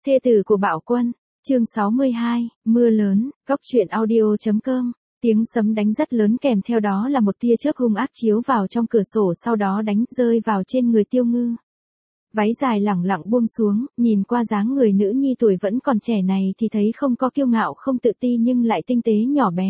Thê tử của Bạo Quân, chương 62, mưa lớn, góc truyện audio.com, tiếng sấm đánh rất lớn kèm theo đó là một tia chớp hung ác chiếu vào trong cửa sổ sau đó đánh rơi vào trên người Tiêu Ngư. Váy dài lẳng lặng buông xuống, nhìn qua dáng người nữ nhi tuổi vẫn còn trẻ này thì thấy không có kiêu ngạo không tự ti nhưng lại tinh tế nhỏ bé.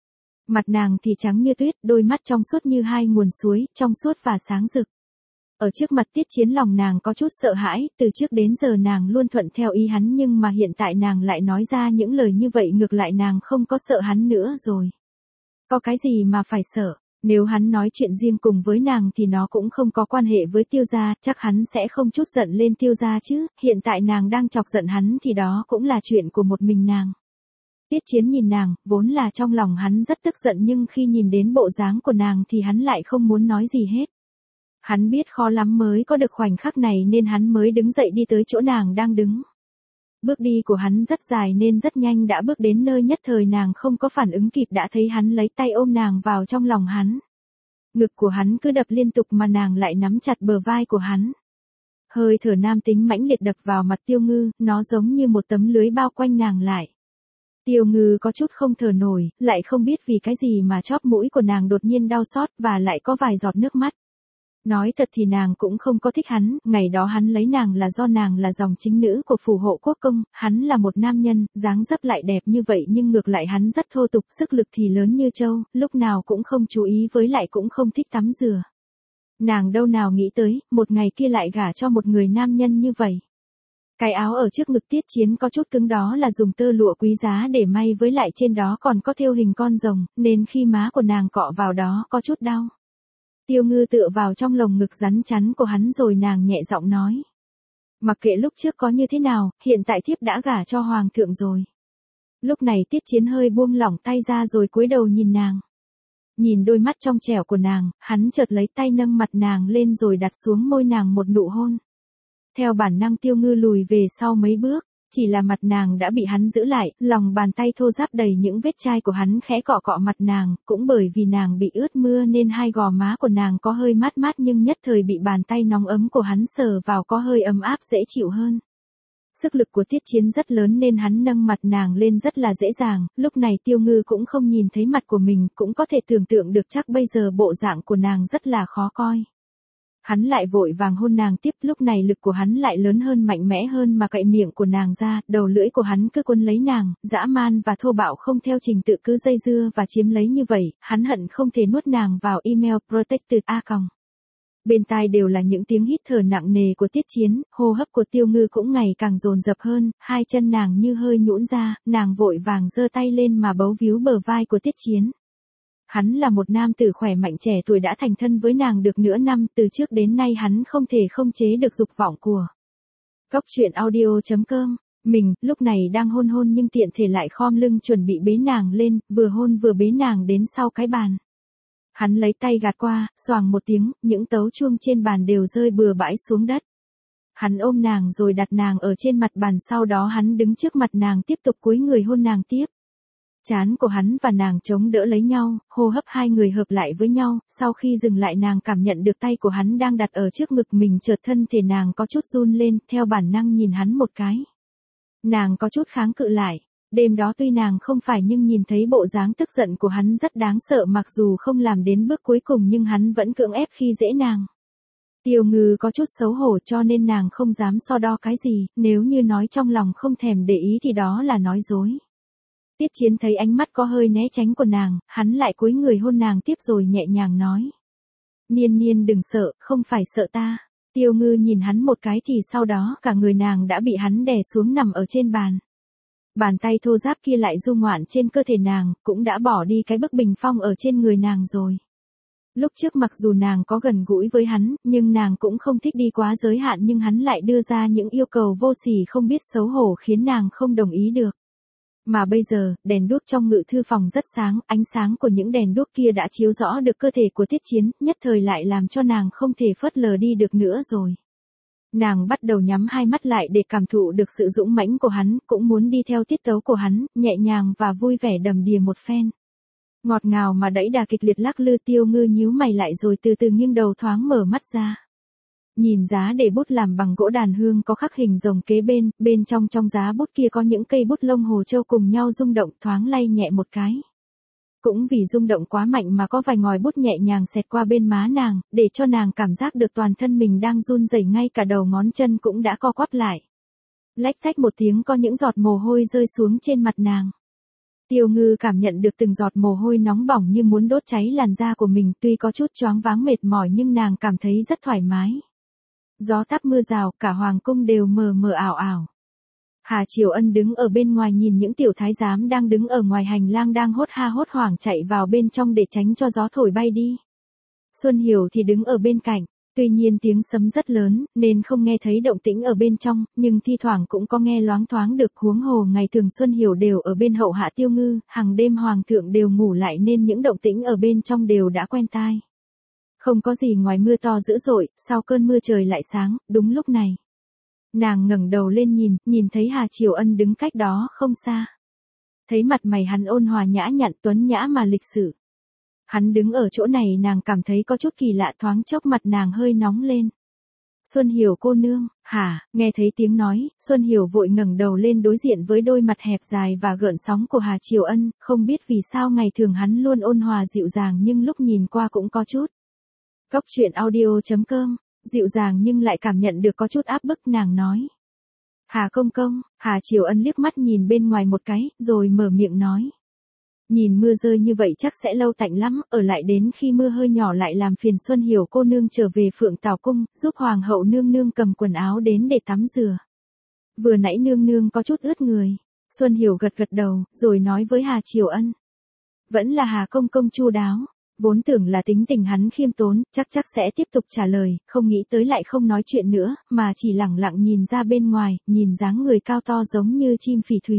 Mặt nàng thì trắng như tuyết, đôi mắt trong suốt như hai nguồn suối, trong suốt và sáng rực. Ở trước mặt Tiết Chiến lòng nàng có chút sợ hãi, từ trước đến giờ nàng luôn thuận theo ý hắn nhưng mà hiện tại nàng lại nói ra những lời như vậy ngược lại nàng không có sợ hắn nữa rồi. Có cái gì mà phải sợ, nếu hắn nói chuyện riêng cùng với nàng thì nó cũng không có quan hệ với Tiêu gia, chắc hắn sẽ không chút giận lên Tiêu gia chứ, hiện tại nàng đang chọc giận hắn thì đó cũng là chuyện của một mình nàng. Tiết Chiến nhìn nàng, vốn là trong lòng hắn rất tức giận nhưng khi nhìn đến bộ dáng của nàng thì hắn lại không muốn nói gì hết. Hắn biết khó lắm mới có được khoảnh khắc này nên hắn mới đứng dậy đi tới chỗ nàng đang đứng. Bước đi của hắn rất dài nên rất nhanh đã bước đến nơi nhất thời nàng không có phản ứng kịp đã thấy hắn lấy tay ôm nàng vào trong lòng hắn. Ngực của hắn cứ đập liên tục mà nàng lại nắm chặt bờ vai của hắn. Hơi thở nam tính mãnh liệt đập vào mặt Tiêu Ngư, nó giống như một tấm lưới bao quanh nàng lại. Tiêu Ngư có chút không thở nổi, lại không biết vì cái gì mà chóp mũi của nàng đột nhiên đau xót và lại có vài giọt nước mắt. Nói thật thì nàng cũng không có thích hắn, ngày đó hắn lấy nàng là do nàng là dòng chính nữ của phủ hộ quốc công, hắn là một nam nhân, dáng dấp lại đẹp như vậy nhưng ngược lại hắn rất thô tục, sức lực thì lớn như trâu, lúc nào cũng không chú ý với lại cũng không thích tắm rửa. Nàng đâu nào nghĩ tới, một ngày kia lại gả cho một người nam nhân như vậy. Cái áo ở trước ngực Tiết Chiến có chút cứng đó là dùng tơ lụa quý giá để may với lại trên đó còn có thêu hình con rồng, nên khi má của nàng cọ vào đó có chút đau. Tiêu Ngư tựa vào trong lồng ngực rắn chắn của hắn rồi nàng nhẹ giọng nói. Mặc kệ lúc trước có như thế nào, hiện tại thiếp đã gả cho hoàng thượng rồi. Lúc này Tiết Chiến hơi buông lỏng tay ra rồi cúi đầu nhìn nàng. Nhìn đôi mắt trong trẻo của nàng, hắn chợt lấy tay nâng mặt nàng lên rồi đặt xuống môi nàng một nụ hôn. Theo bản năng Tiêu Ngư lùi về sau mấy bước, chỉ là mặt nàng đã bị hắn giữ lại, lòng bàn tay thô ráp đầy những vết chai của hắn khẽ cọ cọ mặt nàng, cũng bởi vì nàng bị ướt mưa nên hai gò má của nàng có hơi mát mát nhưng nhất thời bị bàn tay nóng ấm của hắn sờ vào có hơi ấm áp dễ chịu hơn. Sức lực của Tiết Chiến rất lớn nên hắn nâng mặt nàng lên rất là dễ dàng, lúc này Tiêu Ngư cũng không nhìn thấy mặt của mình, cũng có thể tưởng tượng được chắc bây giờ bộ dạng của nàng rất là khó coi. Hắn lại vội vàng hôn nàng tiếp, lúc này lực của hắn lại lớn hơn mạnh mẽ hơn mà cậy miệng của nàng ra, đầu lưỡi của hắn cứ quấn lấy nàng, dã man và thô bạo không theo trình tự cứ dây dưa và chiếm lấy như vậy, hắn hận không thể nuốt nàng vào email protected a. Bên tai đều là những tiếng hít thở nặng nề của Tiết Chiến, hô hấp của Tiêu Ngư cũng ngày càng dồn dập hơn, hai chân nàng như hơi nhũn ra, nàng vội vàng giơ tay lên mà bấu víu bờ vai của Tiết Chiến. Hắn là một nam tử khỏe mạnh trẻ tuổi đã thành thân với nàng được nửa năm, từ trước đến nay hắn không thể không chế được dục vọng của. Góc truyện audio.com, mình, lúc này đang hôn nhưng tiện thể lại khom lưng chuẩn bị bế nàng lên, vừa hôn vừa bế nàng đến sau cái bàn. Hắn lấy tay gạt qua, xoàng một tiếng, những tấu chuông trên bàn đều rơi bừa bãi xuống đất. Hắn ôm nàng rồi đặt nàng ở trên mặt bàn sau đó hắn đứng trước mặt nàng tiếp tục cúi người hôn nàng tiếp. Trán của hắn và nàng chống đỡ lấy nhau, hô hấp hai người hợp lại với nhau, sau khi dừng lại nàng cảm nhận được tay của hắn đang đặt ở trước ngực mình chợt thân thể nàng có chút run lên, theo bản năng nhìn hắn một cái. Nàng có chút kháng cự lại, đêm đó tuy nàng không phải nhưng nhìn thấy bộ dáng tức giận của hắn rất đáng sợ mặc dù không làm đến bước cuối cùng nhưng hắn vẫn cưỡng ép khi dễ nàng. Tiêu Ngư có chút xấu hổ cho nên nàng không dám so đo cái gì, nếu như nói trong lòng không thèm để ý thì đó là nói dối. Tiết Chiến thấy ánh mắt có hơi né tránh của nàng, hắn lại cúi người hôn nàng tiếp rồi nhẹ nhàng nói. Niên Niên đừng sợ, không phải sợ ta. Tiêu Ngư nhìn hắn một cái thì sau đó cả người nàng đã bị hắn đè xuống nằm ở trên bàn. Bàn tay thô ráp kia lại du ngoạn trên cơ thể nàng, cũng đã bỏ đi cái bức bình phong ở trên người nàng rồi. Lúc trước mặc dù nàng có gần gũi với hắn, nhưng nàng cũng không thích đi quá giới hạn nhưng hắn lại đưa ra những yêu cầu vô sỉ không biết xấu hổ khiến nàng không đồng ý được. Mà bây giờ, đèn đuốc trong ngự thư phòng rất sáng, ánh sáng của những đèn đuốc kia đã chiếu rõ được cơ thể của Tiết Chiến, nhất thời lại làm cho nàng không thể phớt lờ đi được nữa rồi. Nàng bắt đầu nhắm hai mắt lại để cảm thụ được sự dũng mãnh của hắn, cũng muốn đi theo tiết tấu của hắn, nhẹ nhàng và vui vẻ đầm đìa một phen. Ngọt ngào mà đẫy đà kịch liệt lắc lư. Tiêu Ngư nhíu mày lại rồi từ từ nghiêng đầu thoáng mở mắt ra. Nhìn giá để bút làm bằng gỗ đàn hương có khắc hình rồng kế bên, bên trong giá bút kia có những cây bút lông hồ châu cùng nhau rung động thoáng lay nhẹ một cái. Cũng vì rung động quá mạnh mà có vài ngòi bút nhẹ nhàng xẹt qua bên má nàng, để cho nàng cảm giác được toàn thân mình đang run rẩy, ngay cả đầu ngón chân cũng đã co quắp lại. Lách thách một tiếng có những giọt mồ hôi rơi xuống trên mặt nàng. Tiêu Ngư cảm nhận được từng giọt mồ hôi nóng bỏng như muốn đốt cháy làn da của mình, tuy có chút choáng váng mệt mỏi nhưng nàng cảm thấy rất thoải mái. Gió táp mưa rào, cả hoàng cung đều mờ mờ ảo ảo. Hà Triều Ân đứng ở bên ngoài nhìn những tiểu thái giám đang đứng ở ngoài hành lang đang hốt ha hốt hoảng chạy vào bên trong để tránh cho gió thổi bay đi. Xuân Hiểu thì đứng ở bên cạnh, tuy nhiên tiếng sấm rất lớn nên không nghe thấy động tĩnh ở bên trong, nhưng thi thoảng cũng có nghe loáng thoáng được, huống hồ ngày thường Xuân Hiểu đều ở bên hậu hạ Tiêu Ngư, hàng đêm hoàng thượng đều ngủ lại nên những động tĩnh ở bên trong đều đã quen tai. Không có gì ngoài mưa to dữ dội, sau cơn mưa trời lại sáng, đúng lúc này. Nàng ngẩng đầu lên nhìn thấy Hà Triều Ân đứng cách đó không xa. Thấy mặt mày hắn ôn hòa nhã nhặn tuấn nhã mà lịch sự. Hắn đứng ở chỗ này nàng cảm thấy có chút kỳ lạ, thoáng chốc mặt nàng hơi nóng lên. Xuân Hiểu cô nương, hả, nghe thấy tiếng nói, Xuân Hiểu vội ngẩng đầu lên đối diện với đôi mặt hẹp dài và gợn sóng của Hà Triều Ân, không biết vì sao ngày thường hắn luôn ôn hòa dịu dàng nhưng lúc nhìn qua cũng có chút. Góc truyện audio.com, dịu dàng nhưng lại cảm nhận được có chút áp bức, nàng nói. Hà công công, Hà Triều Ân liếc mắt nhìn bên ngoài một cái, rồi mở miệng nói. Nhìn mưa rơi như vậy chắc sẽ lâu tạnh lắm, ở lại đến khi mưa hơi nhỏ lại làm phiền Xuân Hiểu cô nương trở về Phượng Tào cung, giúp hoàng hậu nương nương cầm quần áo đến để tắm rửa. Vừa nãy nương nương có chút ướt người. Xuân Hiểu gật gật đầu, rồi nói với Hà Triều Ân. Vẫn là Hà công công chu đáo. Vốn tưởng là tính tình hắn khiêm tốn, chắc sẽ tiếp tục trả lời, không nghĩ tới lại không nói chuyện nữa, mà chỉ lẳng lặng nhìn ra bên ngoài, nhìn dáng người cao to giống như chim phỉ thúy.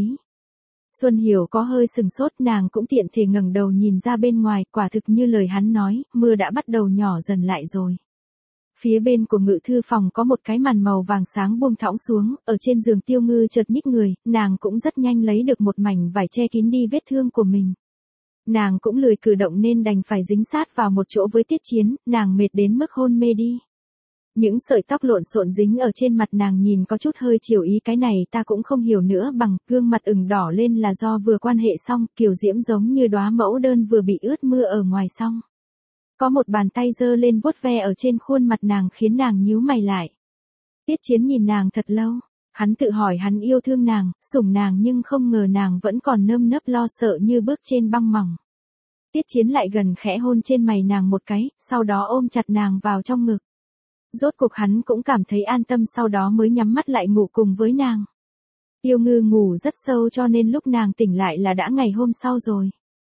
Xuân Hiểu có hơi sừng sốt, nàng cũng tiện thể ngẩng đầu nhìn ra bên ngoài, quả thực như lời hắn nói, mưa đã bắt đầu nhỏ dần lại rồi. Phía bên của ngự thư phòng có một cái màn màu vàng sáng buông thõng xuống, ở trên giường Tiêu Ngư chợt nhích người, nàng cũng rất nhanh lấy được một mảnh vải che kín đi vết thương của mình. Nàng cũng lười cử động nên đành phải dính sát vào một chỗ với Tiết Chiến, nàng mệt đến mức hôn mê đi. Những sợi tóc lộn xộn dính ở trên mặt nàng nhìn có chút hơi chiều ý, cái này ta cũng không hiểu nữa, bằng gương mặt ửng đỏ lên là do vừa quan hệ xong, kiều diễm giống như đóa mẫu đơn vừa bị ướt mưa ở ngoài xong. Có một bàn tay giơ lên vuốt ve ở trên khuôn mặt nàng khiến nàng nhíu mày lại. Tiết Chiến nhìn nàng thật lâu. Hắn tự hỏi hắn yêu thương nàng, sủng nàng nhưng không ngờ nàng vẫn còn nơm nớp lo sợ như bước trên băng mỏng. Tiết Chiến lại gần khẽ hôn trên mày nàng một cái, sau đó ôm chặt nàng vào trong ngực. Rốt cuộc hắn cũng cảm thấy an tâm, sau đó mới nhắm mắt lại ngủ cùng với nàng. Tiêu Ngư ngủ rất sâu cho nên lúc nàng tỉnh lại là đã ngày hôm sau rồi.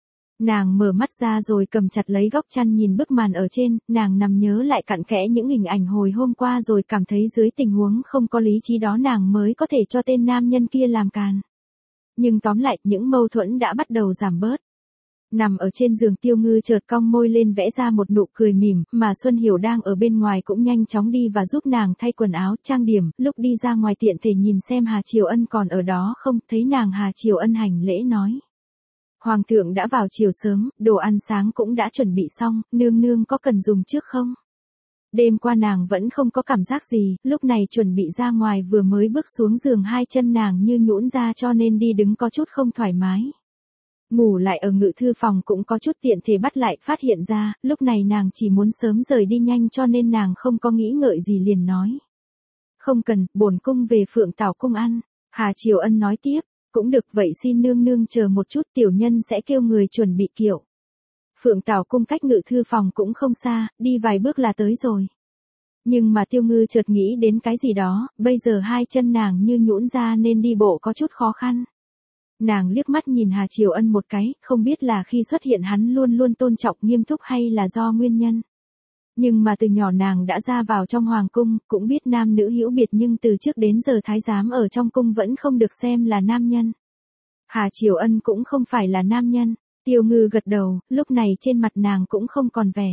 Nàng mở mắt ra rồi cầm chặt lấy góc chăn nhìn bức màn ở trên, nàng nằm nhớ lại cặn kẽ những hình ảnh hồi hôm qua rồi cảm thấy dưới tình huống không có lý trí đó nàng mới có thể cho tên nam nhân kia làm càn. Nhưng tóm lại, những mâu thuẫn đã bắt đầu giảm bớt. Nằm ở trên giường Tiêu Ngư chợt cong môi lên vẽ ra một nụ cười mỉm, mà Xuân Hiểu đang ở bên ngoài cũng nhanh chóng đi và giúp nàng thay quần áo, trang điểm, lúc đi ra ngoài tiện thể nhìn xem Hà Triều Ân còn ở đó không, thấy nàng Hà Triều Ân hành lễ nói. Hoàng thượng đã vào chiều sớm, đồ ăn sáng cũng đã chuẩn bị xong, nương nương có cần dùng trước không? Đêm qua nàng vẫn không có cảm giác gì, lúc này chuẩn bị ra ngoài vừa mới bước xuống giường hai chân nàng như nhũn ra cho nên đi đứng có chút không thoải mái. Ngủ lại ở ngự thư phòng cũng có chút tiện thể bắt lại phát hiện ra, lúc này nàng chỉ muốn sớm rời đi nhanh cho nên nàng không có nghĩ ngợi gì liền nói. Không cần, bổn cung về Phượng Tảo cung ăn. Hà Triều Ân nói tiếp. Cũng được, vậy xin nương nương chờ một chút, tiểu nhân sẽ kêu người chuẩn bị kiệu. Phượng Tảo cung cách ngự thư phòng cũng không xa, đi vài bước là tới rồi. Nhưng mà Tiêu Ngư chợt nghĩ đến cái gì đó, bây giờ hai chân nàng như nhũn ra nên đi bộ có chút khó khăn. Nàng liếc mắt nhìn Hà Triều Ân một cái, không biết là khi xuất hiện hắn luôn luôn tôn trọng nghiêm túc hay là do nguyên nhân. Nhưng mà từ nhỏ nàng đã ra vào trong hoàng cung, cũng biết nam nữ hữu biệt nhưng từ trước đến giờ thái giám ở trong cung vẫn không được xem là nam nhân. Hà Triều Ân cũng không phải là nam nhân. Tiêu Ngư gật đầu, lúc này trên mặt nàng cũng không còn vẻ.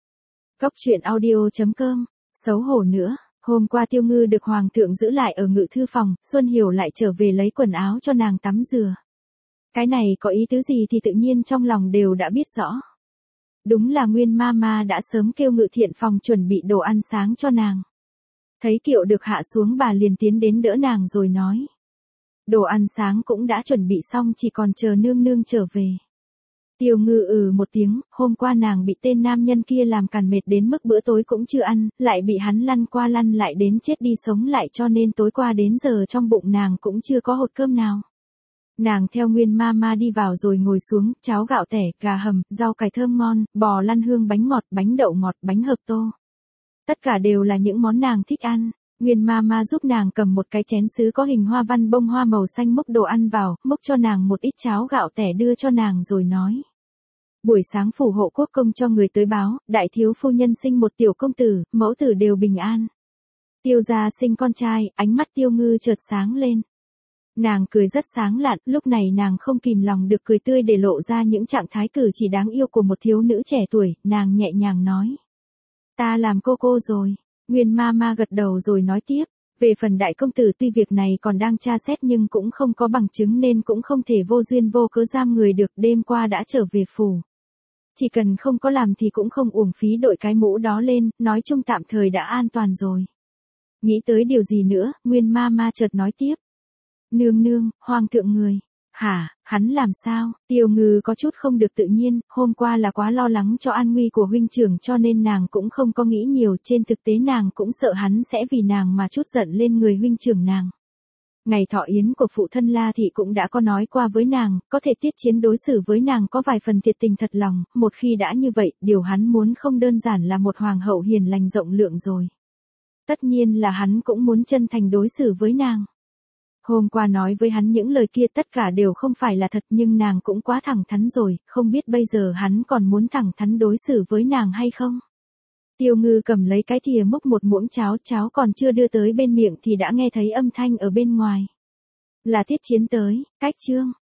Góc truyện audio.com, xấu hổ nữa. Hôm qua Tiêu Ngư được hoàng thượng giữ lại ở ngự thư phòng, Xuân Hiểu lại trở về lấy quần áo cho nàng tắm rửa. Cái này có ý tứ gì thì tự nhiên trong lòng đều đã biết rõ. Đúng là Nguyên Mama đã sớm kêu ngự thiện phòng chuẩn bị đồ ăn sáng cho nàng. Thấy kiệu được hạ xuống bà liền tiến đến đỡ nàng rồi nói. Đồ ăn sáng cũng đã chuẩn bị xong chỉ còn chờ nương nương trở về. Tiêu Ngư một tiếng, hôm qua nàng bị tên nam nhân kia làm cằn mệt đến mức bữa tối cũng chưa ăn, lại bị hắn lăn qua lăn lại đến chết đi sống lại cho nên tối qua đến giờ trong bụng nàng cũng chưa có hột cơm nào. Nàng theo Nguyên Mama đi vào rồi ngồi xuống, cháo gạo tẻ, gà hầm, rau cải thơm ngon, bò lăn hương bánh ngọt, bánh đậu ngọt, bánh hợp tô. Tất cả đều là những món nàng thích ăn. Nguyên Mama giúp nàng cầm một cái chén sứ có hình hoa văn bông hoa màu xanh múc đồ ăn vào, múc cho nàng một ít cháo gạo tẻ đưa cho nàng rồi nói. Buổi sáng phủ hộ quốc công cho người tới báo, đại thiếu phu nhân sinh một tiểu công tử, mẫu tử đều bình an. Tiêu gia sinh con trai, ánh mắt Tiêu Ngư chợt sáng lên. Nàng cười rất sáng lạn, lúc này nàng không kìm lòng được cười tươi để lộ ra những trạng thái cử chỉ đáng yêu của một thiếu nữ trẻ tuổi, nàng nhẹ nhàng nói. Ta làm cô rồi. Nguyên Mama gật đầu rồi nói tiếp. Về phần đại công tử tuy việc này còn đang tra xét nhưng cũng không có bằng chứng nên cũng không thể vô duyên vô cớ giam người được, đêm qua đã trở về phủ. Chỉ cần không có làm thì cũng không uổng phí đội cái mũ đó lên, nói chung tạm thời đã an toàn rồi. Nghĩ tới điều gì nữa, Nguyên Mama chợt nói tiếp. Nương, hoàng thượng người. Hả, hắn làm sao? Tiêu Ngư có chút không được tự nhiên, hôm qua là quá lo lắng cho an nguy của huynh trưởng cho nên nàng cũng không có nghĩ nhiều, trên thực tế nàng cũng sợ hắn sẽ vì nàng mà chút giận lên người huynh trưởng nàng. Ngày thọ yến của phụ thân La Thị cũng đã có nói qua với nàng, có thể Tiết Chiến đối xử với nàng có vài phần thiệt tình thật lòng, một khi đã như vậy, điều hắn muốn không đơn giản là một hoàng hậu hiền lành rộng lượng rồi. Tất nhiên là hắn cũng muốn chân thành đối xử với nàng. Hôm qua nói với hắn những lời kia tất cả đều không phải là thật nhưng nàng cũng quá thẳng thắn rồi, không biết bây giờ hắn còn muốn thẳng thắn đối xử với nàng hay không. Tiêu Ngư cầm lấy cái thìa múc một muỗng cháo còn chưa đưa tới bên miệng thì đã nghe thấy âm thanh ở bên ngoài. Là Tiết Chiến tới, cách chương.